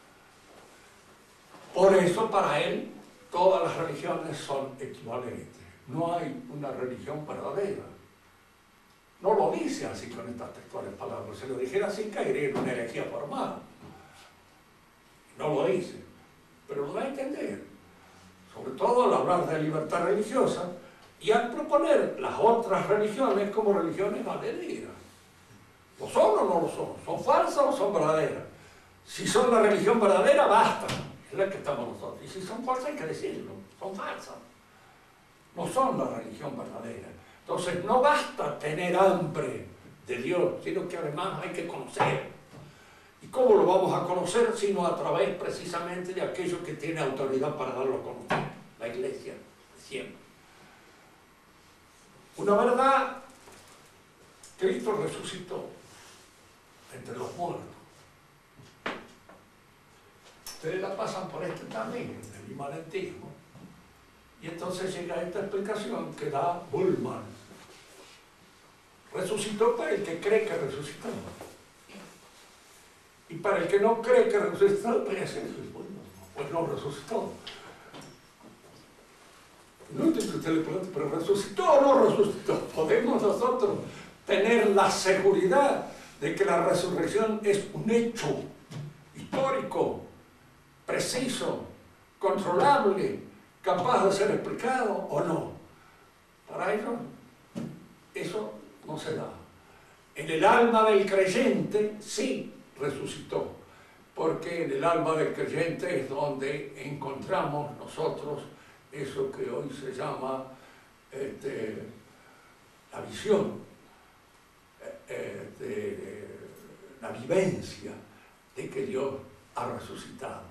Por eso para él todas las religiones son equivalentes. No hay una religión verdadera. No lo dice así con estas textuales palabras. Si lo dijera así, caería en una herejía formal. No lo dice, pero lo da a entender. Sobre todo al hablar de libertad religiosa y al proponer las otras religiones como religiones verdaderas. ¿Lo son o no lo son? ¿Son falsas o son verdaderas? Si son la religión verdadera, basta. Es la que estamos nosotros. Y si son falsas, hay que decirlo. Son falsas. No son la religión verdadera. Entonces, no basta tener hambre de Dios, sino que además hay que conocer. ¿Y cómo lo vamos a conocer? Sino a través precisamente de aquello que tiene autoridad para darlo a conocer. La Iglesia, siempre. Una verdad, Cristo resucitó entre los muertos. Ustedes la pasan por este también, el inmanentismo. Y entonces llega esta explicación que da Bullman. Resucitó para el que cree que resucitó. Y para el que no cree que resucitó, pues no resucitó. No entiendo que usted le pregunte, pero ¿resucitó o no resucitó? Podemos nosotros tener la seguridad de que la resurrección es un hecho histórico, preciso, controlable, capaz de ser explicado o no. Para ello, eso no se da. En el alma del creyente sí resucitó, porque en el alma del creyente es donde encontramos nosotros eso que hoy se llama la visión, la vivencia de que Dios ha resucitado.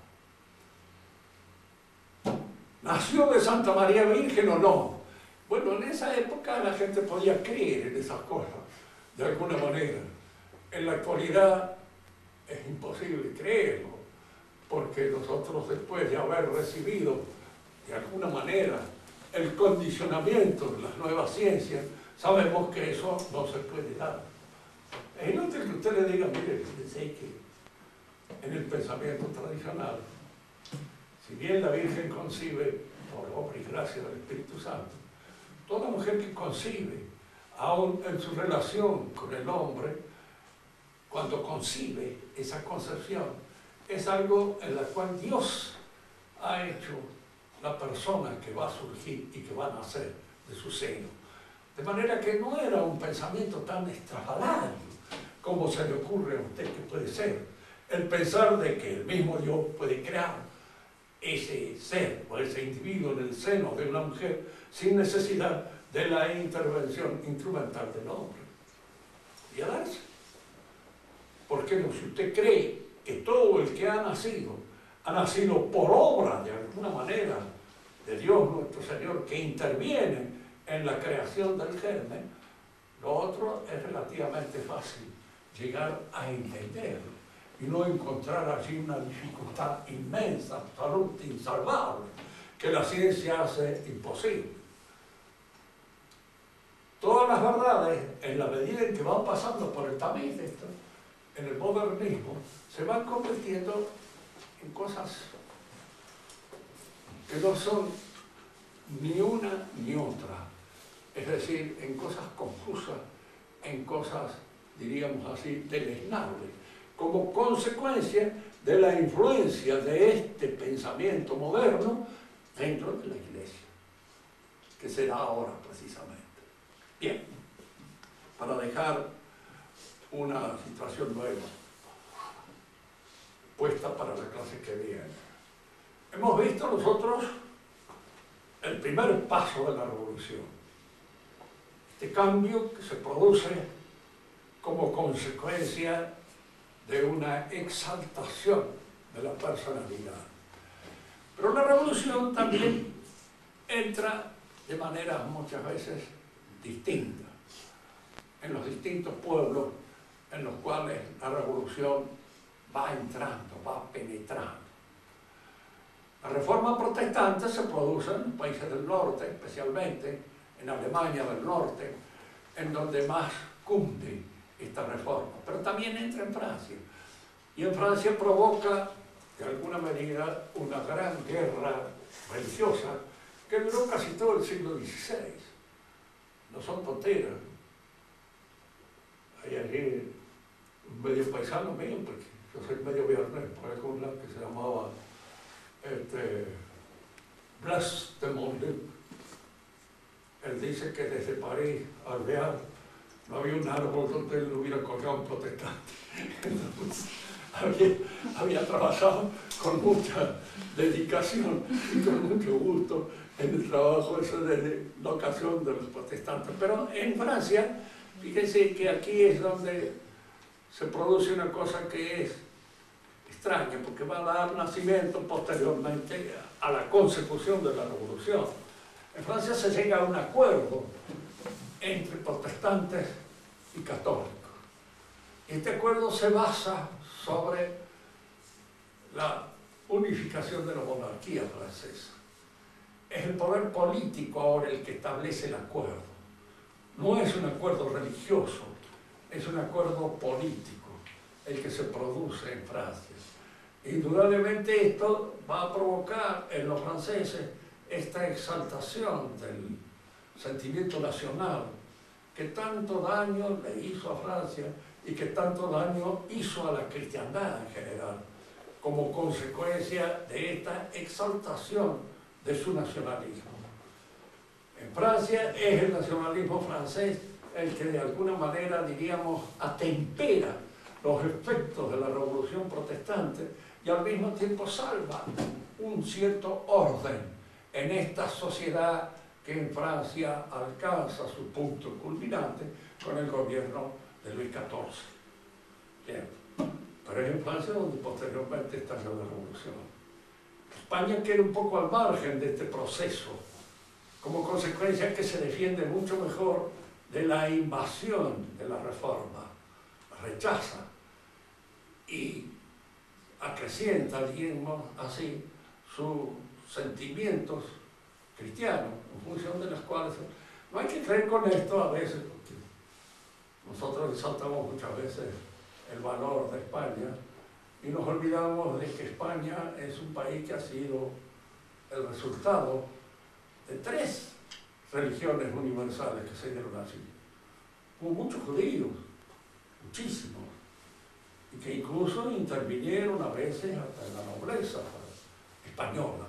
¿Nació de Santa María Virgen o no? Bueno, en esa época la gente podía creer en esas cosas, de alguna manera. En la actualidad es imposible creerlo, porque nosotros después de haber recibido, de alguna manera, el condicionamiento de las nuevas ciencias, sabemos que eso no se puede dar. Es inútil que usted le diga, mire, fíjese que en el pensamiento tradicional, si bien la Virgen concibe por obra y gracia del Espíritu Santo, toda mujer que concibe, aún en su relación con el hombre, cuando concibe esa concepción, es algo en la cual Dios ha hecho la persona que va a surgir y que va a nacer de su seno. De manera que no era un pensamiento tan extravagante como se le ocurre a usted que puede ser. El pensar de que el mismo Dios puede crear ese ser o ese individuo en el seno de una mujer sin necesidad de la intervención instrumental del hombre. Y a darse. ¿Por qué no? Si usted cree que todo el que ha nacido por obra, de alguna manera, de Dios nuestro Señor, que interviene en la creación del germen, lo otro es relativamente fácil llegar a entenderlo y no encontrar allí una dificultad inmensa, absoluta, insalvable, que la ciencia hace imposible. Todas las verdades, en la medida en que van pasando por el tamiz de esto, en el modernismo, se van convirtiendo en cosas que no son ni una ni otra. es decir, en cosas confusas, en cosas, diríamos así, deleznables, como consecuencia de la influencia de este pensamiento moderno dentro de la Iglesia, que será ahora precisamente. Bien, para dejar una situación nueva puesta para la clase que viene. Hemos visto nosotros el primer paso de la revolución, este cambio que se produce como consecuencia de una exaltación de la personalidad. Pero la revolución también entra de maneras muchas veces distintas en los distintos pueblos en los cuales la revolución va entrando, va penetrando. La reforma protestante se produce en países del norte, especialmente en Alemania del norte, en donde más cunde esta reforma, pero también entra en Francia. Y en Francia provoca, de alguna medida, una gran guerra religiosa que duró casi todo el siglo XVI. No son tonteras. Hay allí un medio paisano mío, porque yo soy medio viernes, por algún lado, que se llamaba Blas de Montluc. Él dice que desde París al Bear no había un árbol donde él no hubiera colgado un protestante. Entonces, había trabajado con mucha dedicación y con mucho gusto en el trabajo ese de la ocasión de los protestantes. Pero en Francia, fíjense que aquí es donde se produce una cosa que es extraña, porque va a dar nacimiento posteriormente a la consecución de la revolución. En Francia se llega a un acuerdo entre protestantes y católicos. Este acuerdo se basa sobre la unificación de la monarquía francesa. Es el poder político ahora el que establece el acuerdo. No es un acuerdo religioso, es un acuerdo político el que se produce en Francia. Indudablemente esto va a provocar en los franceses esta exaltación del sentimiento nacional que tanto daño le hizo a Francia y que tanto daño hizo a la cristiandad en general, como consecuencia de esta exaltación de su nacionalismo. En Francia es el nacionalismo francés el que de alguna manera, diríamos, atempera los efectos de la revolución protestante y al mismo tiempo salva un cierto orden en esta sociedad que en Francia alcanza su punto culminante con el gobierno de Luis XIV. Bien. Pero es en Francia donde posteriormente estalla la revolución. España queda un poco al margen de este proceso, como consecuencia que se defiende mucho mejor de la invasión de la reforma, rechaza y acrecienta, digamos así, sus sentimientos cristianos, en función de los cuales no hay que creer con esto a veces, porque nosotros resaltamos muchas veces el valor de España y nos olvidamos de que España es un país que ha sido el resultado de 3 religiones universales que se dieron así. Hubo muchos judíos, muchísimos, y que incluso intervinieron a veces hasta en la nobleza española.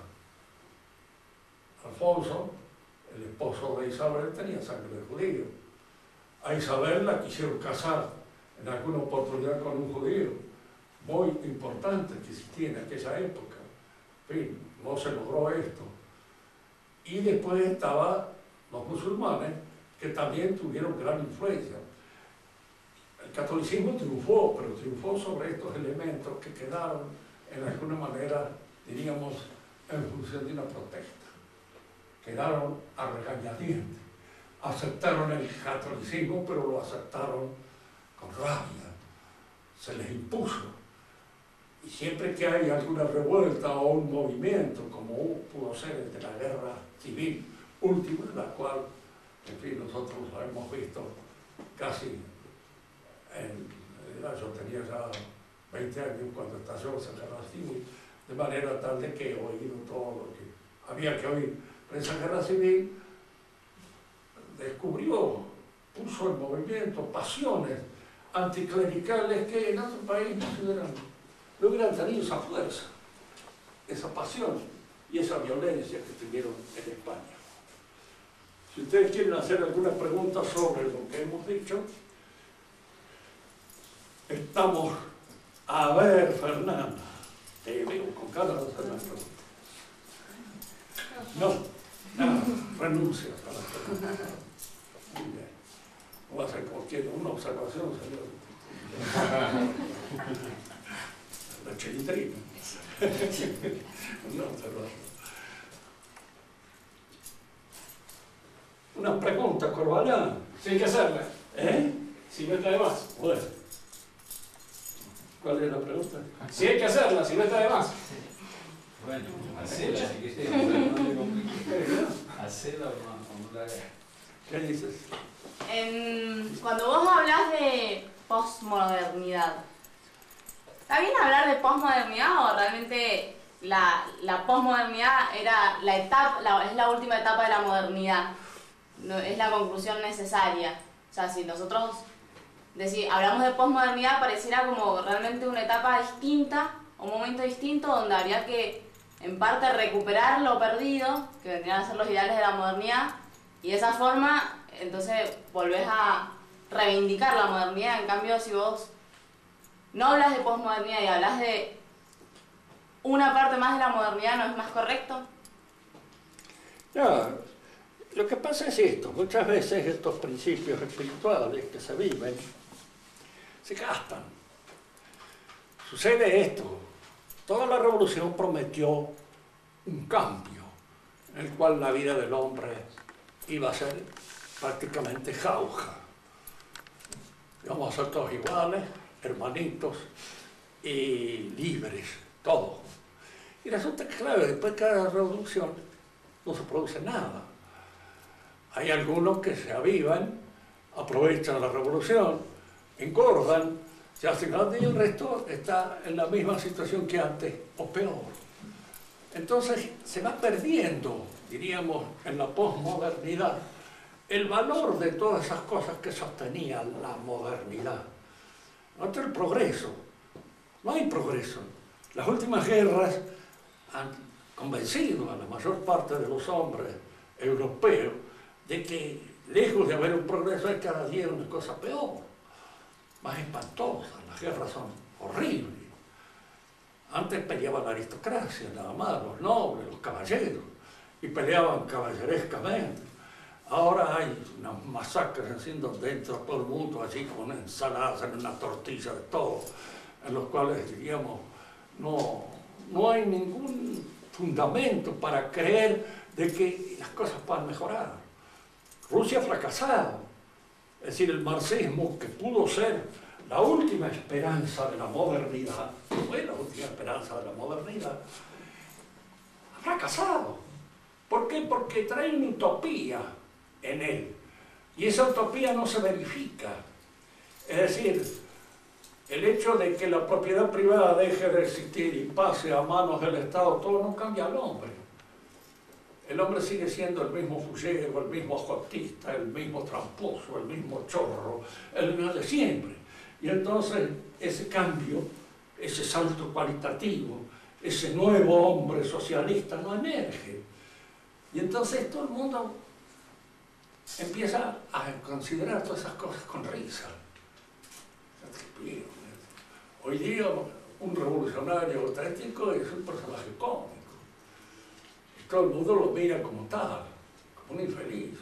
Alfonso, el esposo de Isabel, tenía sangre de judío. A Isabel la quisieron casar en alguna oportunidad con un judío, muy importante que existía en aquella época. En fin, no se logró esto. Y después estaban los musulmanes, que también tuvieron gran influencia. El catolicismo triunfó, pero triunfó sobre estos elementos que quedaron, en alguna manera, diríamos, en función de una protesta. Quedaron a regañadientes. Aceptaron el catolicismo, pero lo aceptaron con rabia. Se les impuso. Y siempre que hay alguna revuelta o un movimiento, como pudo ser el de la guerra civil última, en la cual, en fin, nosotros lo hemos visto casi yo tenía ya 20 años cuando estalló esa guerra civil, de manera tal de que he oído todo lo que había que oír. Pero esa guerra civil descubrió, puso en movimiento pasiones anticlericales que en otro país no hubieran tenido esa fuerza, esa pasión y esa violencia que tuvieron en España. Si ustedes quieren hacer alguna pregunta sobre lo que hemos dicho, estamos a ver, Fernanda. Te veo con cara de hacer las preguntas. No, renuncias a las preguntas. Muy bien. Voy a hacer cualquier una observación, señor. La chilitrina. Una observación. Una pregunta, Corbalán. Sí, hay que hacerla. Si no está de más. Bueno. ¿Cuál es la pregunta? Sí, hay que hacerla, si no está de más. Bueno, hacela si quieres, no te compliques. Hacela o no la hagas. ¿Qué dices? Cuando vos hablas de posmodernidad, ¿está bien hablar de posmodernidad o realmente la posmodernidad era la etapa, es la última etapa de la modernidad? No, es la conclusión necesaria. O sea, si nosotros hablamos de posmodernidad, pareciera como realmente una etapa distinta, un momento distinto donde habría que, en parte, recuperar lo perdido, que vendrían a ser los ideales de la modernidad, y de esa forma, entonces, volvés a reivindicar la modernidad. En cambio, si vos no hablas de posmodernidad y hablas de una parte más de la modernidad, ¿no es más correcto? No, lo que pasa es esto, muchas veces estos principios espirituales que se viven se gastan. Sucede esto, toda la revolución prometió un cambio en el cual la vida del hombre iba a ser prácticamente jauja. Íbamos a ser todos iguales, hermanitos y libres, todos. Y resulta que, claro, después de cada revolución no se produce nada. Hay algunos que se avivan, aprovechan la revolución, engordan, se hacen grandes y el resto está en la misma situación que antes o peor. Entonces se va perdiendo, diríamos, en la posmodernidad, el valor de todas esas cosas que sostenía la modernidad. Ante el progreso, no hay progreso. Las últimas guerras han convencido a la mayor parte de los hombres europeos de que, lejos de haber un progreso, hay cada día una cosa peor, más espantosa. Las guerras son horribles. Antes peleaban la aristocracia, nada más, los nobles, los caballeros, y peleaban caballerescamente. Ahora hay unas masacres haciendo dentro todo el mundo, así como una ensalada, en una tortilla de todo, en los cuales, diríamos, no hay ningún fundamento para creer de que las cosas puedan mejorar. Rusia ha fracasado, es decir, el marxismo, que pudo ser la última esperanza de la modernidad, fue la última esperanza de la modernidad, ha fracasado. ¿Por qué? Porque trae una utopía en él, y esa utopía no se verifica. Es decir, el hecho de que la propiedad privada deje de existir y pase a manos del Estado, todo no cambia al hombre. El hombre sigue siendo el mismo fullero, el mismo ajotista, el mismo tramposo, el mismo chorro, el mismo de siempre. Y entonces ese cambio, ese salto cualitativo, ese nuevo hombre socialista no emerge. Y entonces todo el mundo empieza a considerar todas esas cosas con risa. Hoy día un revolucionario auténtico es un personaje cómico. Todo el mundo lo mira como tal, como un infeliz.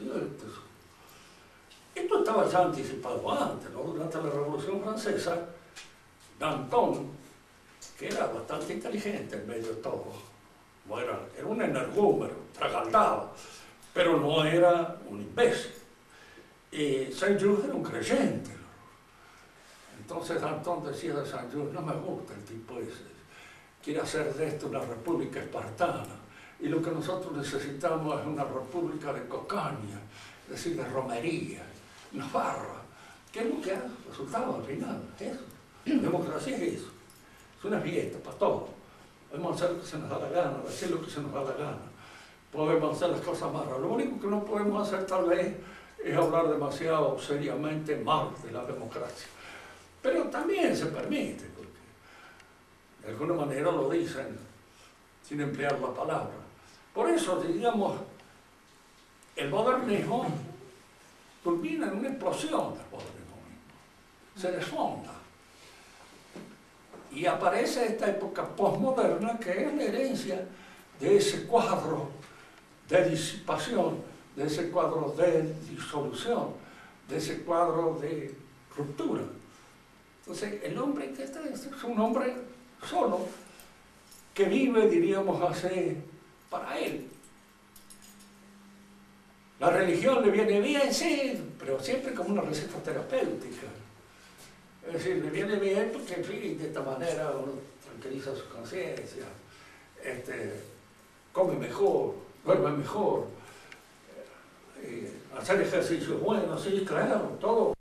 Esto estaba ya anticipado antes, ¿no? Durante la Revolución Francesa, Danton, que era bastante inteligente en medio de todo, era un energúmeno, tragaldaba, pero no era un imbécil. Y Saint-Just era un creyente. Entonces Danton decía de Saint-Just, no me gusta el tipo ese, quiere hacer de esto una república espartana. Y lo que nosotros necesitamos es una república de cocaña, es decir, de romería, una farra. ¿Qué es lo que ha resultado al final? Eso. La democracia es eso. Es una fiesta para todos. Podemos hacer lo que se nos da la gana, decir lo que se nos da la gana. Podemos hacer las cosas más raras. Lo único que no podemos hacer tal vez es hablar demasiado seriamente mal de la democracia. Pero también se permite, porque de alguna manera lo dicen sin emplear la palabra. Por eso, digamos, el modernismo culmina en una explosión del modernismo mismo. Se desfonda. Y aparece esta época postmoderna que es la herencia de ese cuadro de disipación, de ese cuadro de disolución, de ese cuadro de ruptura. Entonces, el hombre que está es un hombre solo, que vive, diríamos así, para él. La religión le viene bien, sí, pero siempre como una receta terapéutica. Es decir, le viene bien porque, en fin, de esta manera uno tranquiliza su conciencia, come mejor, duerme mejor, hacer ejercicio bueno, sí, claro, todo.